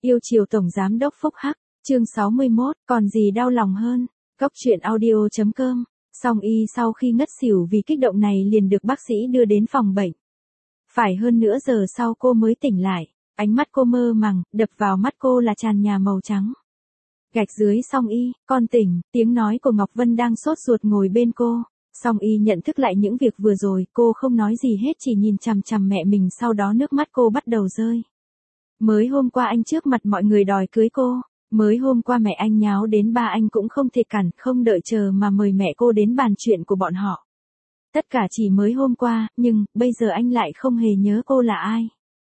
Yêu chiều Tổng Giám đốc Phúc Hắc, chương 61, còn gì đau lòng hơn. Góc truyện audio.com. Song Y sau khi ngất xỉu vì kích động này liền được bác sĩ đưa đến phòng bệnh. Phải hơn nửa giờ sau cô mới tỉnh lại, ánh mắt cô mơ màng, đập vào mắt cô là tràn nhà màu trắng. Gạch dưới Song Y, con tỉnh, tiếng nói của Ngọc Vân đang sốt ruột ngồi bên cô. Song Y nhận thức lại những việc vừa rồi, cô không nói gì hết chỉ nhìn chằm chằm mẹ mình, sau đó nước mắt cô bắt đầu rơi. Mới hôm qua anh trước mặt mọi người đòi cưới cô, mới hôm qua mẹ anh nháo đến ba anh cũng không thể cản, không đợi chờ mà mời mẹ cô đến bàn chuyện của bọn họ. Tất cả chỉ mới hôm qua, nhưng bây giờ anh lại không hề nhớ cô là ai.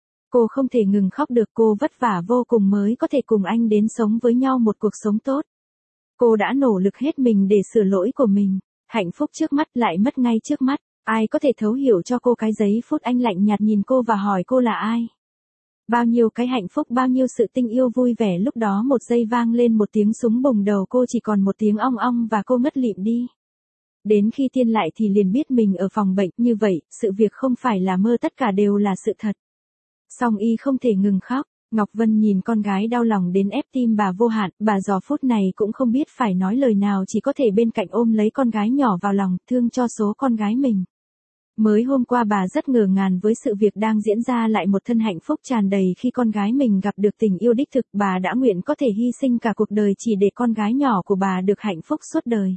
Cô không thể ngừng khóc được, cô vất vả vô cùng mới có thể cùng anh đến sống với nhau một cuộc sống tốt. Cô đã nỗ lực hết mình để sửa lỗi của mình, hạnh phúc trước mắt lại mất ngay trước mắt, ai có thể thấu hiểu cho cô cái giây phút anh lạnh nhạt nhìn cô và hỏi cô là ai. Bao nhiêu cái hạnh phúc, bao nhiêu sự tình yêu vui vẻ, lúc đó một giây vang lên một tiếng súng bùng đầu cô chỉ còn một tiếng ong ong và cô ngất lịm đi. Đến khi tiên lại thì liền biết mình ở phòng bệnh, như vậy, sự việc không phải là mơ, tất cả đều là sự thật. Song Y không thể ngừng khóc, Ngọc Vân nhìn con gái đau lòng đến ép tim bà vô hạn, bà giờ phút này cũng không biết phải nói lời nào, chỉ có thể bên cạnh ôm lấy con gái nhỏ vào lòng, thương cho số con gái mình. Mới hôm qua bà rất ngờ ngàng với sự việc đang diễn ra, lại một thân hạnh phúc tràn đầy khi con gái mình gặp được tình yêu đích thực, bà đã nguyện có thể hy sinh cả cuộc đời chỉ để con gái nhỏ của bà được hạnh phúc suốt đời.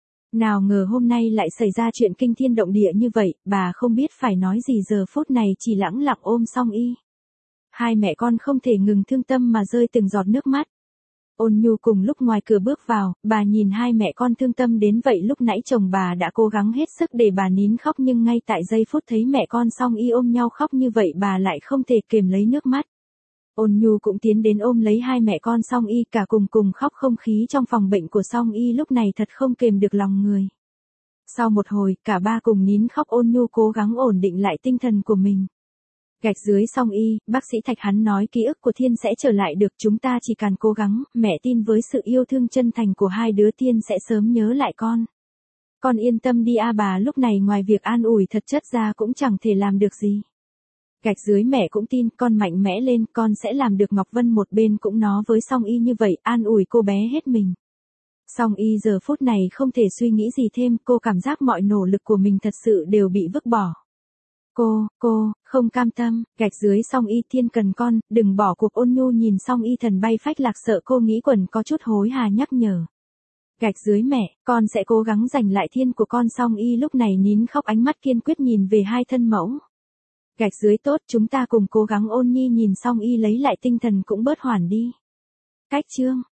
Nào ngờ hôm nay lại xảy ra chuyện kinh thiên động địa như vậy, bà không biết phải nói gì, giờ phút này chỉ lẳng lặng ôm Song Y. Hai mẹ con không thể ngừng thương tâm mà rơi từng giọt nước mắt. Ôn Nhu cùng lúc ngoài cửa bước vào, bà nhìn hai mẹ con thương tâm đến vậy, lúc nãy chồng bà đã cố gắng hết sức để bà nín khóc, nhưng ngay tại giây phút thấy mẹ con Song Y ôm nhau khóc như vậy, bà lại không thể kiềm lấy nước mắt. Ôn Nhu cũng tiến đến ôm lấy hai mẹ con Song Y, cả cùng khóc. Không khí trong phòng bệnh của Song Y lúc này thật không kềm được lòng người. Sau một hồi, cả ba cùng nín khóc, Ôn Nhu cố gắng ổn định lại tinh thần của mình. Gạch dưới Song Y, bác sĩ Thạch hắn nói ký ức của Thiên sẽ trở lại được, chúng ta chỉ cần cố gắng, mẹ tin với sự yêu thương chân thành của hai đứa Thiên sẽ sớm nhớ lại con. Con yên tâm đi a, bà lúc này ngoài việc an ủi thật chất ra cũng chẳng thể làm được gì. Gạch dưới mẹ cũng tin, con mạnh mẽ lên, con sẽ làm được. Ngọc Vân một bên cũng nói với Song Y như vậy, an ủi cô bé hết mình. Song Y giờ phút này không thể suy nghĩ gì thêm, cô cảm giác mọi nỗ lực của mình thật sự đều bị vứt bỏ. Cô, không cam tâm, gạch dưới Song Y, Thiên cần con, đừng bỏ cuộc. Ôn Nhu nhìn Song Y thần bay phách lạc, sợ cô nghĩ quẩn, có chút hối hà nhắc nhở. Gạch dưới mẹ, con sẽ cố gắng giành lại Thiên của con. Song Y lúc này nín khóc, ánh mắt kiên quyết nhìn về hai thân mẫu. Gạch dưới tốt, chúng ta cùng cố gắng. Ôn Nhi nhìn Song Y lấy lại tinh thần cũng bớt hoảng đi. Cách chương